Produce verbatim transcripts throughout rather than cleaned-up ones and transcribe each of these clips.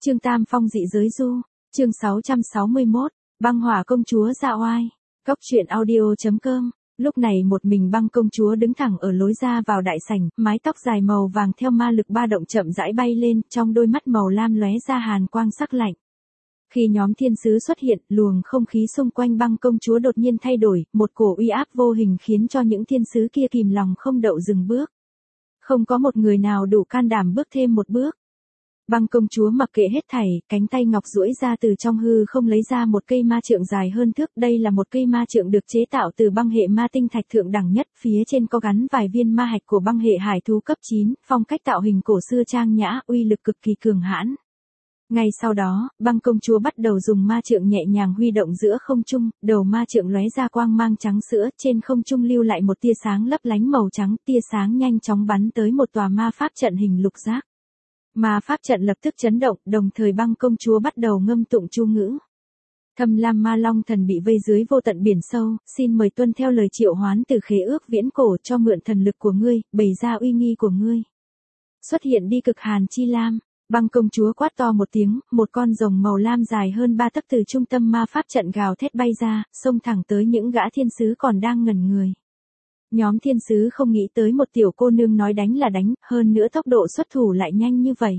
Chương Tam Phong dị giới du, chương sáu trăm sáu mươi mốt, băng hỏa công chúa dạ oai. Cốc truyện audio chấm com. Lúc này một mình băng công chúa đứng thẳng ở lối ra vào đại sảnh, mái tóc dài màu vàng theo ma lực ba động chậm rãi bay lên, trong đôi mắt màu lam lóe ra hàn quang sắc lạnh. Khi nhóm thiên sứ xuất hiện, luồng không khí xung quanh băng công chúa đột nhiên thay đổi, một cổ uy áp vô hình khiến cho những thiên sứ kia kìm lòng không đậu dừng bước. Không có một người nào đủ can đảm bước thêm một bước. Băng công chúa mặc kệ hết thảy, cánh tay ngọc duỗi ra từ trong hư không lấy ra một cây ma trượng dài hơn thước. Đây là một cây ma trượng được chế tạo từ băng hệ ma tinh thạch thượng đẳng nhất, phía trên có gắn vài viên ma hạch của băng hệ hải thú cấp chín, phong cách tạo hình cổ xưa trang nhã, uy lực cực kỳ cường hãn. Ngay sau đó, băng công chúa bắt đầu dùng ma trượng nhẹ nhàng huy động giữa không trung, đầu ma trượng lóe ra quang mang trắng sữa, trên không trung lưu lại một tia sáng lấp lánh màu trắng, tia sáng nhanh chóng bắn tới một tòa ma pháp trận hình lục giác. Ma pháp trận lập tức chấn động, đồng thời băng công chúa bắt đầu ngâm tụng chú ngữ. Thâm Lam Ma Long thần bị vây dưới vô tận biển sâu, xin mời tuân theo lời triệu hoán từ khế ước viễn cổ, cho mượn thần lực của ngươi, bày ra uy nghi của ngươi. Xuất hiện đi cực hàn chi lam. Băng công chúa quát to một tiếng, một con rồng màu lam dài hơn ba tấc từ trung tâm ma pháp trận gào thét bay ra, xông thẳng tới những gã thiên sứ còn đang ngẩn người. Nhóm thiên sứ không nghĩ tới một tiểu cô nương nói đánh là đánh, hơn nữa tốc độ xuất thủ lại nhanh như vậy.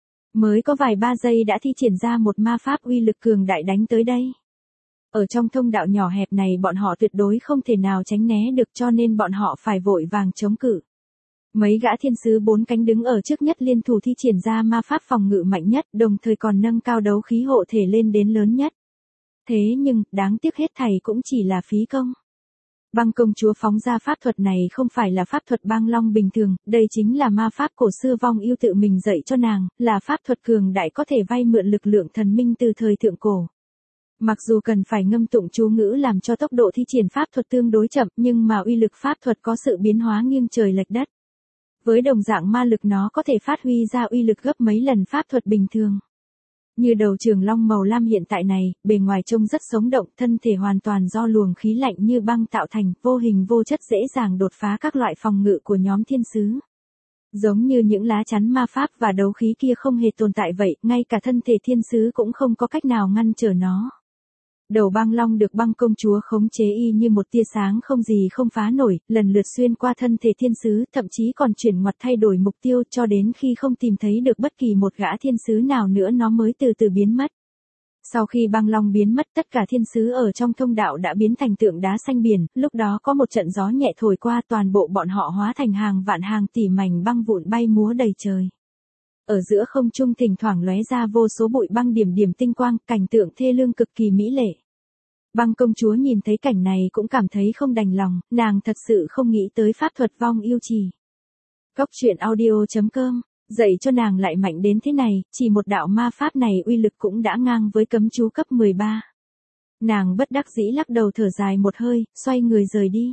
Mới có vài ba giây đã thi triển ra một ma pháp uy lực cường đại đánh tới đây. Ở trong thông đạo nhỏ hẹp này bọn họ tuyệt đối không thể nào tránh né được, cho nên bọn họ phải vội vàng chống cự. Mấy gã thiên sứ bốn cánh đứng ở trước nhất liên thủ thi triển ra ma pháp phòng ngự mạnh nhất, đồng thời còn nâng cao đấu khí hộ thể lên đến lớn nhất. Thế nhưng, đáng tiếc hết thảy cũng chỉ là phí công. Băng công chúa phóng ra pháp thuật này không phải là pháp thuật băng long bình thường, đây chính là ma pháp cổ xưa vong yêu tự mình dạy cho nàng, là pháp thuật cường đại có thể vay mượn lực lượng thần minh từ thời thượng cổ. Mặc dù cần phải ngâm tụng chú ngữ làm cho tốc độ thi triển pháp thuật tương đối chậm, nhưng mà uy lực pháp thuật có sự biến hóa nghiêng trời lệch đất. Với đồng dạng ma lực nó có thể phát huy ra uy lực gấp mấy lần pháp thuật bình thường. Như đầu trường long màu lam hiện tại này, bề ngoài trông rất sống động, thân thể hoàn toàn do luồng khí lạnh như băng tạo thành, vô hình vô chất dễ dàng đột phá các loại phòng ngự của nhóm thiên sứ. Giống như những lá chắn ma pháp và đấu khí kia không hề tồn tại vậy, ngay cả thân thể thiên sứ cũng không có cách nào ngăn trở nó. Đầu băng long được băng công chúa khống chế y như một tia sáng không gì không phá nổi, lần lượt xuyên qua thân thể thiên sứ, thậm chí còn chuyển ngoặt thay đổi mục tiêu cho đến khi không tìm thấy được bất kỳ một gã thiên sứ nào nữa nó mới từ từ biến mất. Sau khi băng long biến mất, tất cả thiên sứ ở trong thông đạo đã biến thành tượng đá xanh biển, lúc đó có một trận gió nhẹ thổi qua, toàn bộ bọn họ hóa thành hàng vạn hàng tỷ mảnh băng vụn bay múa đầy trời. Ở giữa không trung thỉnh thoảng lóe ra vô số bụi băng điểm điểm tinh quang, cảnh tượng thê lương cực kỳ mỹ lệ. Băng công chúa nhìn thấy cảnh này cũng cảm thấy không đành lòng, nàng thật sự không nghĩ tới pháp thuật vong yêu trì. Cốc truyện audio chấm com, dạy cho nàng lại mạnh đến thế này, chỉ một đạo ma pháp này uy lực cũng đã ngang với cấm chú cấp mười ba. Nàng bất đắc dĩ lắc đầu thở dài một hơi, xoay người rời đi.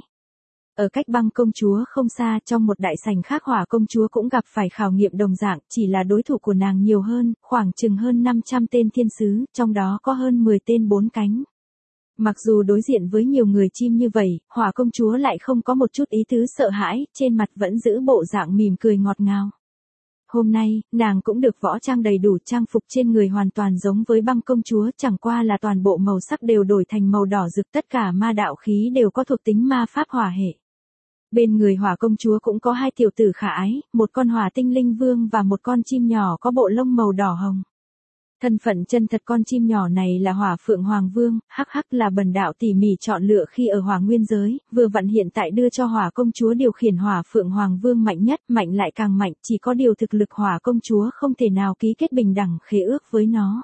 Ở cách băng công chúa không xa, trong một đại sảnh khác hỏa công chúa cũng gặp phải khảo nghiệm đồng dạng, chỉ là đối thủ của nàng nhiều hơn, khoảng chừng hơn năm trăm tên thiên sứ, trong đó có hơn mười tên bốn cánh. Mặc dù đối diện với nhiều người chim như vậy, hỏa công chúa lại không có một chút ý tứ sợ hãi, trên mặt vẫn giữ bộ dạng mỉm cười ngọt ngào. Hôm nay, nàng cũng được võ trang đầy đủ, trang phục trên người hoàn toàn giống với băng công chúa, chẳng qua là toàn bộ màu sắc đều đổi thành màu đỏ rực, tất cả ma đạo khí đều có thuộc tính ma pháp hỏa hệ. Bên người hỏa công chúa cũng có hai tiểu tử khả ái, một con hỏa tinh linh vương và một con chim nhỏ có bộ lông màu đỏ hồng. Thân phận chân thật con chim nhỏ này là Hỏa Phượng Hoàng Vương, hắc hắc là bần đạo tỉ mỉ chọn lựa khi ở Hỏa Nguyên giới, vừa vặn hiện tại đưa cho Hỏa công chúa điều khiển Hỏa Phượng Hoàng Vương mạnh nhất, mạnh lại càng mạnh, chỉ có điều thực lực Hỏa công chúa không thể nào ký kết bình đẳng khế ước với nó.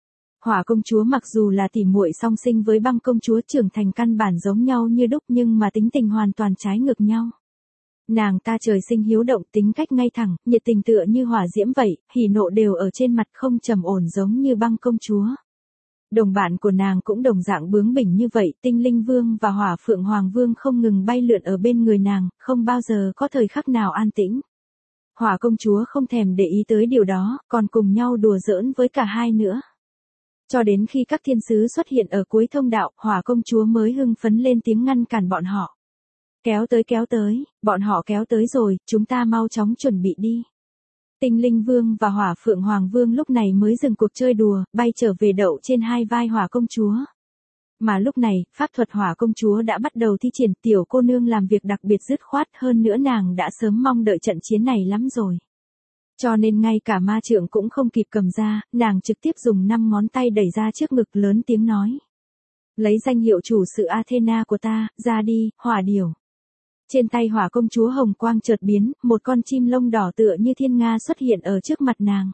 Hỏa công chúa mặc dù là tỉ muội song sinh với băng công chúa trưởng thành căn bản giống nhau như đúc nhưng mà tính tình hoàn toàn trái ngược nhau. Nàng ta trời sinh hiếu động, tính cách ngay thẳng, nhiệt tình tựa như hỏa diễm vậy, hỉ nộ đều ở trên mặt, không trầm ổn giống như băng công chúa. Đồng bạn của nàng cũng đồng dạng bướng bỉnh như vậy, tinh linh vương và hỏa phượng hoàng vương không ngừng bay lượn ở bên người nàng, không bao giờ có thời khắc nào an tĩnh. Hỏa công chúa không thèm để ý tới điều đó, còn cùng nhau đùa giỡn với cả hai nữa. Cho đến khi các thiên sứ xuất hiện ở cuối thông đạo, hỏa công chúa mới hưng phấn lên tiếng ngăn cản bọn họ. Kéo tới kéo tới, bọn họ kéo tới rồi, chúng ta mau chóng chuẩn bị đi. Tinh Linh Vương và Hỏa Phượng Hoàng Vương lúc này mới dừng cuộc chơi đùa, bay trở về đậu trên hai vai Hỏa công chúa. Mà lúc này, pháp thuật Hỏa công chúa đã bắt đầu thi triển, tiểu cô nương làm việc đặc biệt dứt khoát, hơn nữa nàng đã sớm mong đợi trận chiến này lắm rồi. Cho nên ngay cả ma trượng cũng không kịp cầm ra, nàng trực tiếp dùng năm ngón tay đẩy ra trước ngực lớn tiếng nói. Lấy danh hiệu chủ sự Athena của ta, ra đi, hỏa điểu. Trên tay Hỏa công chúa hồng quang chợt biến, một con chim lông đỏ tựa như thiên nga xuất hiện ở trước mặt nàng.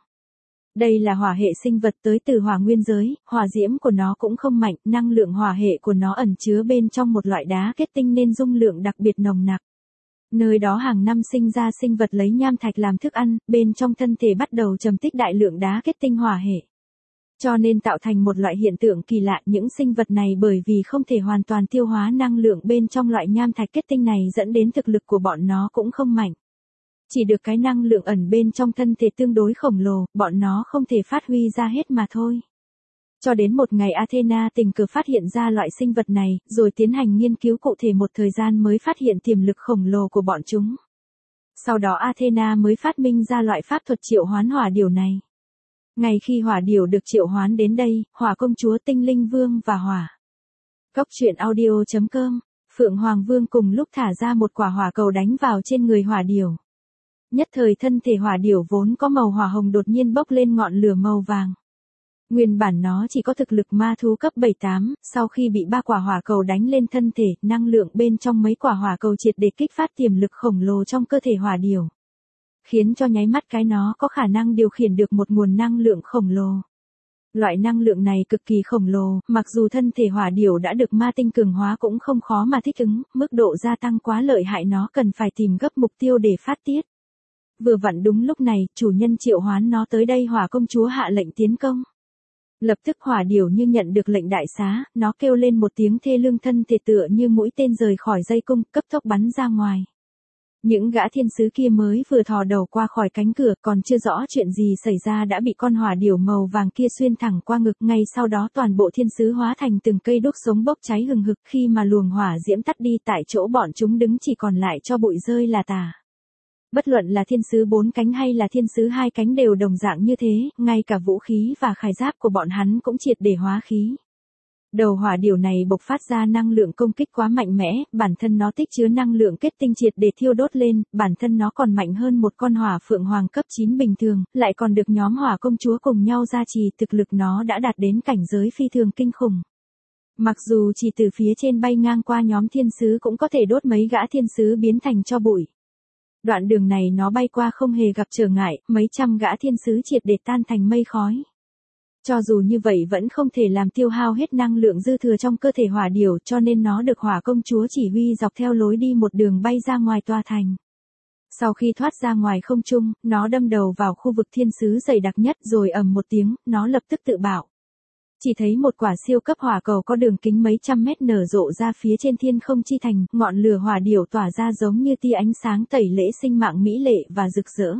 Đây là hỏa hệ sinh vật tới từ hỏa nguyên giới, hỏa diễm của nó cũng không mạnh, năng lượng hỏa hệ của nó ẩn chứa bên trong một loại đá kết tinh nên dung lượng đặc biệt nồng nặc. Nơi đó hàng năm sinh ra sinh vật lấy nham thạch làm thức ăn, bên trong thân thể bắt đầu trầm tích đại lượng đá kết tinh hỏa hệ. Cho nên tạo thành một loại hiện tượng kỳ lạ, những sinh vật này bởi vì không thể hoàn toàn tiêu hóa năng lượng bên trong loại nham thạch kết tinh này dẫn đến thực lực của bọn nó cũng không mạnh. Chỉ được cái năng lượng ẩn bên trong thân thể tương đối khổng lồ, bọn nó không thể phát huy ra hết mà thôi. Cho đến một ngày Athena tình cờ phát hiện ra loại sinh vật này, rồi tiến hành nghiên cứu cụ thể một thời gian mới phát hiện tiềm lực khổng lồ của bọn chúng. Sau đó Athena mới phát minh ra loại pháp thuật triệu hoán hỏa điểu này. Ngay khi hỏa điểu được triệu hoán đến đây, Hỏa công chúa, Tinh Linh Vương và Hỏa Cốc truyện audio chấm com, Phượng Hoàng Vương cùng lúc thả ra một quả hỏa cầu đánh vào trên người hỏa điểu. Nhất thời thân thể hỏa điểu vốn có màu hỏa hồng đột nhiên bốc lên ngọn lửa màu vàng. Nguyên bản nó chỉ có thực lực ma thú cấp bảy tám, sau khi bị ba quả hỏa cầu đánh lên thân thể, năng lượng bên trong mấy quả hỏa cầu triệt để kích phát tiềm lực khổng lồ trong cơ thể hỏa điểu. Khiến cho nháy mắt cái nó có khả năng điều khiển được một nguồn năng lượng khổng lồ. Loại năng lượng này cực kỳ khổng lồ, mặc dù thân thể hỏa điểu đã được ma tinh cường hóa cũng không khó mà thích ứng, mức độ gia tăng quá lợi hại nó cần phải tìm gấp mục tiêu để phát tiết. Vừa vặn đúng lúc này, chủ nhân triệu hoán nó tới đây, Hỏa công chúa hạ lệnh tiến công. Lập tức hỏa điểu như nhận được lệnh đại xá, nó kêu lên một tiếng thê lương, thân thể tựa như mũi tên rời khỏi dây cung, cấp tốc bắn ra ngoài. Những gã thiên sứ kia mới vừa thò đầu qua khỏi cánh cửa, còn chưa rõ chuyện gì xảy ra đã bị con hỏa điểu màu vàng kia xuyên thẳng qua ngực, ngay sau đó toàn bộ thiên sứ hóa thành từng cây đuốc sống bốc cháy hừng hực, khi mà luồng hỏa diễm tắt đi tại chỗ bọn chúng đứng chỉ còn lại cho bụi rơi là tả. Bất luận là thiên sứ bốn cánh hay là thiên sứ hai cánh đều đồng dạng như thế, ngay cả vũ khí và khải giáp của bọn hắn cũng triệt để hóa khí. Đầu hỏa điểu này bộc phát ra năng lượng công kích quá mạnh mẽ, bản thân nó tích chứa năng lượng kết tinh triệt để thiêu đốt lên, bản thân nó còn mạnh hơn một con hỏa phượng hoàng cấp chín bình thường, lại còn được nhóm hỏa công chúa cùng nhau gia trì, thực lực nó đã đạt đến cảnh giới phi thường kinh khủng. Mặc dù chỉ từ phía trên bay ngang qua nhóm thiên sứ cũng có thể đốt mấy gã thiên sứ biến thành tro bụi. Đoạn đường này nó bay qua không hề gặp trở ngại, mấy trăm gã thiên sứ triệt để tan thành mây khói. Cho dù như vậy vẫn không thể làm tiêu hao hết năng lượng dư thừa trong cơ thể hỏa điểu, cho nên nó được Hỏa công chúa chỉ huy dọc theo lối đi một đường bay ra ngoài tòa thành. Sau khi thoát ra ngoài không trung, nó đâm đầu vào khu vực thiên sứ dày đặc nhất, rồi ầm một tiếng, nó lập tức tự bạo. Chỉ thấy một quả siêu cấp hỏa cầu có đường kính mấy trăm mét nở rộ ra phía trên thiên không chi thành, ngọn lửa hỏa điểu tỏa ra giống như tia ánh sáng tẩy lễ sinh mạng mỹ lệ và rực rỡ.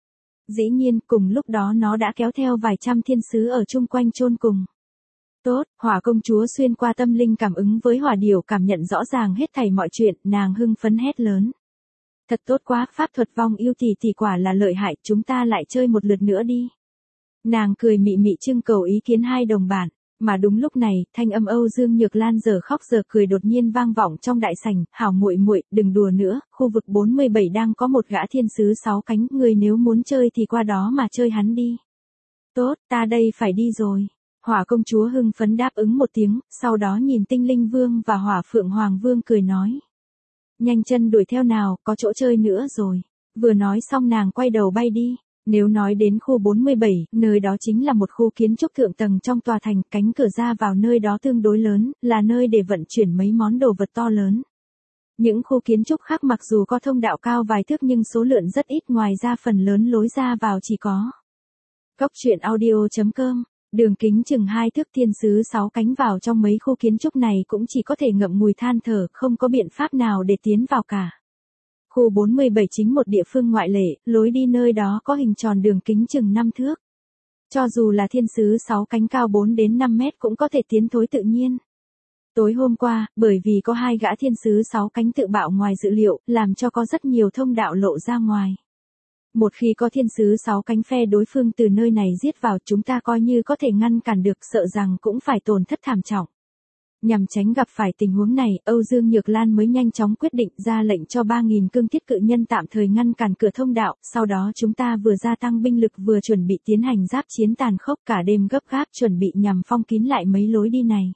Dĩ nhiên, cùng lúc đó nó đã kéo theo vài trăm thiên sứ ở chung quanh chôn cùng. Tốt, Hỏa công chúa xuyên qua tâm linh cảm ứng với hỏa điểu, cảm nhận rõ ràng hết thảy mọi chuyện, nàng hưng phấn hét lớn. Thật tốt quá, pháp thuật vong yêu tỷ tỷ quả là lợi hại, chúng ta lại chơi một lượt nữa đi. Nàng cười mị mị trưng cầu ý kiến hai đồng bạn. Mà đúng lúc này, thanh âm Âu Dương Nhược Lan giờ khóc giờ cười đột nhiên vang vọng trong đại sảnh, "Hảo muội muội, đừng đùa nữa, khu vực bốn mươi bảy đang có một gã thiên sứ sáu cánh, ngươi nếu muốn chơi thì qua đó mà chơi hắn đi." "Tốt, ta đây phải đi rồi." Hỏa công chúa hưng phấn đáp ứng một tiếng, sau đó nhìn Tinh Linh Vương và Hỏa Phượng Hoàng Vương cười nói: "Nhanh chân đuổi theo nào, có chỗ chơi nữa rồi." Vừa nói xong nàng quay đầu bay đi. Nếu nói đến khu bốn mươi bảy, nơi đó chính là một khu kiến trúc thượng tầng trong tòa thành, cánh cửa ra vào nơi đó tương đối lớn, là nơi để vận chuyển mấy món đồ vật to lớn. Những khu kiến trúc khác mặc dù có thông đạo cao vài thước nhưng số lượng rất ít, ngoài ra phần lớn lối ra vào chỉ có. Cốc truyện audio chấm com, đường kính chừng hai thước, thiên sứ sáu cánh vào trong mấy khu kiến trúc này cũng chỉ có thể ngậm ngùi than thở, không có biện pháp nào để tiến vào cả. Khu bốn mươi bảy chính một địa phương ngoại lệ, lối đi nơi đó có hình tròn đường kính chừng năm thước. Cho dù là thiên sứ sáu cánh cao bốn đến năm mét cũng có thể tiến thối tự nhiên. Tối hôm qua, bởi vì có hai gã thiên sứ sáu cánh tự bạo ngoài dự liệu, làm cho có rất nhiều thông đạo lộ ra ngoài. Một khi có thiên sứ sáu cánh phe đối phương từ nơi này giết vào, chúng ta coi như có thể ngăn cản được, sợ rằng cũng phải tổn thất thảm trọng. Nhằm tránh gặp phải tình huống này, Âu Dương Nhược Lan mới nhanh chóng quyết định ra lệnh cho ba nghìn cương thiết cự nhân tạm thời ngăn cản cửa thông đạo, sau đó chúng ta vừa gia tăng binh lực vừa chuẩn bị tiến hành giáp chiến tàn khốc, cả đêm gấp gáp chuẩn bị nhằm phong kín lại mấy lối đi này.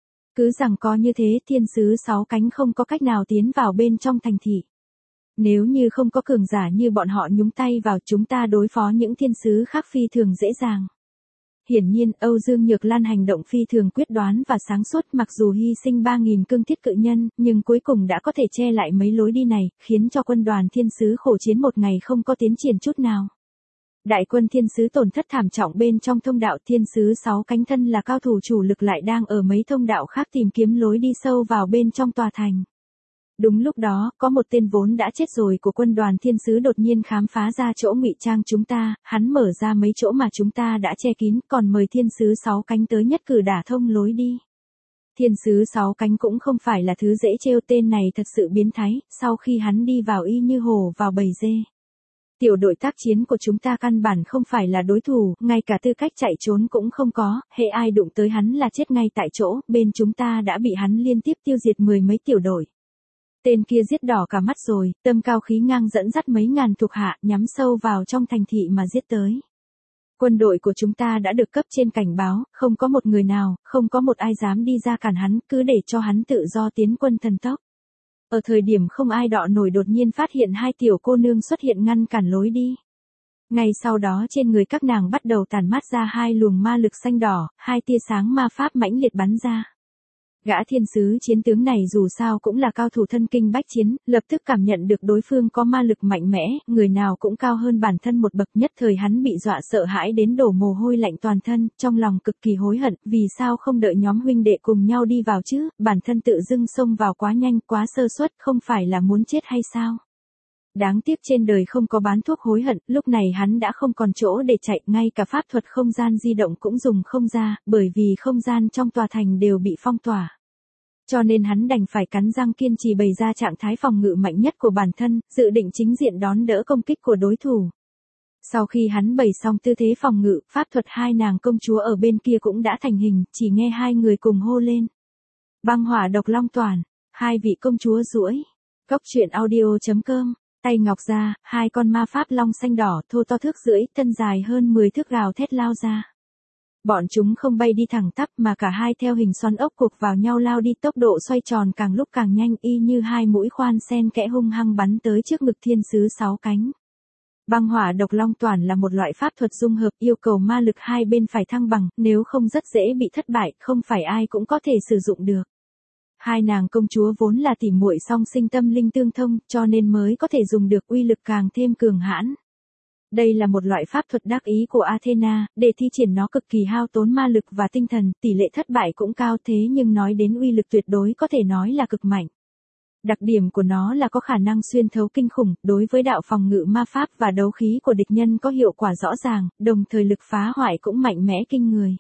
Cứ rằng có như thế, thiên sứ sáu cánh không có cách nào tiến vào bên trong thành thị. Nếu như không có cường giả như bọn họ nhúng tay vào, chúng ta đối phó những thiên sứ khác phi thường dễ dàng. Hiển nhiên, Âu Dương Nhược Lan hành động phi thường quyết đoán và sáng suốt, mặc dù hy sinh ba nghìn cương thiết cự nhân, nhưng cuối cùng đã có thể che lại mấy lối đi này, khiến cho quân đoàn thiên sứ khổ chiến một ngày không có tiến triển chút nào. Đại quân thiên sứ tổn thất thảm trọng bên trong thông đạo, thiên sứ sáu cánh thân là cao thủ chủ lực lại đang ở mấy thông đạo khác tìm kiếm lối đi sâu vào bên trong tòa thành. Đúng lúc đó, có một tên vốn đã chết rồi của quân đoàn thiên sứ đột nhiên khám phá ra chỗ ngụy trang chúng ta, hắn mở ra mấy chỗ mà chúng ta đã che kín, còn mời thiên sứ sáu cánh tới nhất cử đả thông lối đi. Thiên sứ sáu cánh cũng không phải là thứ dễ trêu, tên này thật sự biến thái, sau khi hắn đi vào y như hổ vào bầy dê. Tiểu đội tác chiến của chúng ta căn bản không phải là đối thủ, ngay cả tư cách chạy trốn cũng không có, hễ ai đụng tới hắn là chết ngay tại chỗ, bên chúng ta đã bị hắn liên tiếp tiêu diệt mười mấy tiểu đội. Tên kia giết đỏ cả mắt rồi, tâm cao khí ngang dẫn dắt mấy ngàn thuộc hạ nhắm sâu vào trong thành thị mà giết tới. Quân đội của chúng ta đã được cấp trên cảnh báo, không có một người nào, không có một ai dám đi ra cản hắn, cứ để cho hắn tự do tiến quân thần tốc. Ở thời điểm không ai đọ nổi đột nhiên phát hiện hai tiểu cô nương xuất hiện ngăn cản lối đi. Ngay sau đó trên người các nàng bắt đầu tản mát ra hai luồng ma lực xanh đỏ, hai tia sáng ma pháp mãnh liệt bắn ra. Gã thiên sứ chiến tướng này dù sao cũng là cao thủ thân kinh bách chiến, lập tức cảm nhận được đối phương có ma lực mạnh mẽ, người nào cũng cao hơn bản thân một bậc, nhất thời hắn bị dọa sợ hãi đến đổ mồ hôi lạnh toàn thân, trong lòng cực kỳ hối hận, vì sao không đợi nhóm huynh đệ cùng nhau đi vào chứ, bản thân tự dưng xông vào quá nhanh, quá sơ suất, không phải là muốn chết hay sao? Đáng tiếc trên đời không có bán thuốc hối hận, lúc này hắn đã không còn chỗ để chạy, ngay cả pháp thuật không gian di động cũng dùng không ra, bởi vì không gian trong tòa thành đều bị phong tỏa. Cho nên hắn đành phải cắn răng kiên trì bày ra trạng thái phòng ngự mạnh nhất của bản thân, dự định chính diện đón đỡ công kích của đối thủ. Sau khi hắn bày xong tư thế phòng ngự, pháp thuật hai nàng công chúa ở bên kia cũng đã thành hình, chỉ nghe hai người cùng hô lên. Băng hỏa độc long toàn, hai vị công chúa duỗi. Góc truyện audio chấm com. Tay ngọc ra, hai con ma pháp long xanh đỏ thô to thước rưỡi, thân dài hơn mười thước gào thét lao ra. Bọn chúng không bay đi thẳng tắp mà cả hai theo hình xoắn ốc cục vào nhau lao đi, tốc độ xoay tròn càng lúc càng nhanh, y như hai mũi khoan xen kẽ hung hăng bắn tới trước ngực thiên sứ sáu cánh. Băng hỏa độc long toàn là một loại pháp thuật dung hợp, yêu cầu ma lực hai bên phải thăng bằng, nếu không rất dễ bị thất bại, không phải ai cũng có thể sử dụng được. Hai nàng công chúa vốn là tỉ muội song sinh tâm linh tương thông, cho nên mới có thể dùng được, uy lực càng thêm cường hãn. Đây là một loại pháp thuật đắc ý của Athena, để thi triển nó cực kỳ hao tốn ma lực và tinh thần, tỷ lệ thất bại cũng cao, thế nhưng nói đến uy lực tuyệt đối có thể nói là cực mạnh. Đặc điểm của nó là có khả năng xuyên thấu kinh khủng, đối với đạo phòng ngự ma pháp và đấu khí của địch nhân có hiệu quả rõ ràng, đồng thời lực phá hoại cũng mạnh mẽ kinh người.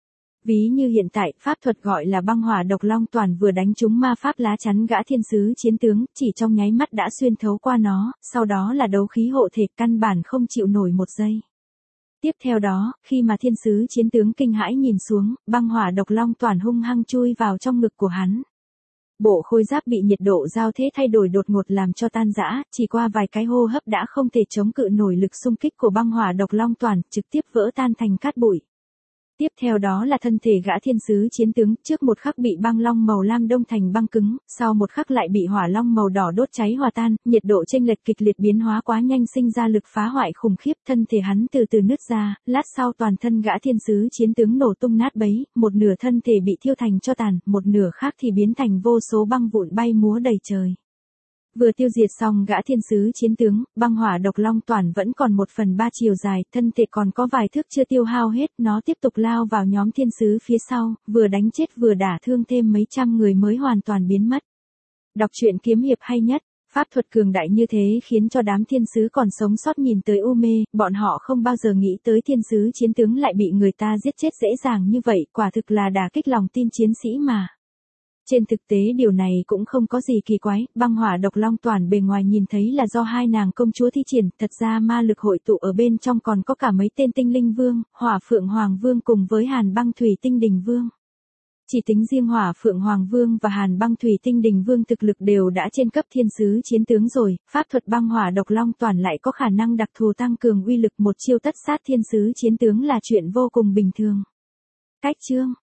Ví như hiện tại, pháp thuật gọi là băng hỏa độc long toàn vừa đánh trúng ma pháp lá chắn gã thiên sứ chiến tướng, chỉ trong nháy mắt đã xuyên thấu qua nó, sau đó là đấu khí hộ thể, căn bản không chịu nổi một giây. Tiếp theo đó, khi mà thiên sứ chiến tướng kinh hãi nhìn xuống, băng hỏa độc long toàn hung hăng chui vào trong ngực của hắn. Bộ khôi giáp bị nhiệt độ giao thế thay đổi đột ngột làm cho tan rã, chỉ qua vài cái hô hấp đã không thể chống cự nổi lực xung kích của băng hỏa độc long toàn, trực tiếp vỡ tan thành cát bụi. Tiếp theo đó là thân thể gã thiên sứ chiến tướng, trước một khắc bị băng long màu lam đông thành băng cứng, sau một khắc lại bị hỏa long màu đỏ đốt cháy hòa tan, nhiệt độ chênh lệch kịch liệt biến hóa quá nhanh sinh ra lực phá hoại khủng khiếp, thân thể hắn từ từ nứt ra, lát sau toàn thân gã thiên sứ chiến tướng nổ tung nát bấy, một nửa thân thể bị thiêu thành tro tàn, một nửa khác thì biến thành vô số băng vụn bay múa đầy trời. Vừa tiêu diệt xong gã thiên sứ chiến tướng, băng hỏa độc long toàn vẫn còn một phần ba chiều dài, thân thể còn có vài thước chưa tiêu hao hết, nó tiếp tục lao vào nhóm thiên sứ phía sau, vừa đánh chết vừa đả thương thêm mấy trăm người mới hoàn toàn biến mất. Đọc truyện kiếm hiệp hay nhất, pháp thuật cường đại như thế khiến cho đám thiên sứ còn sống sót nhìn tới u mê, bọn họ không bao giờ nghĩ tới thiên sứ chiến tướng lại bị người ta giết chết dễ dàng như vậy, quả thực là đả kích lòng tin chiến sĩ mà. Trên thực tế điều này cũng không có gì kỳ quái, băng hỏa độc long toàn bề ngoài nhìn thấy là do hai nàng công chúa thi triển, thật ra ma lực hội tụ ở bên trong còn có cả mấy tên tinh linh vương, hỏa phượng hoàng vương cùng với hàn băng thủy tinh đình vương. Chỉ tính riêng hỏa phượng hoàng vương và hàn băng thủy tinh đình vương thực lực đều đã trên cấp thiên sứ chiến tướng rồi, pháp thuật băng hỏa độc long toàn lại có khả năng đặc thù tăng cường uy lực một chiêu tất sát thiên sứ chiến tướng là chuyện vô cùng bình thường. Cách chương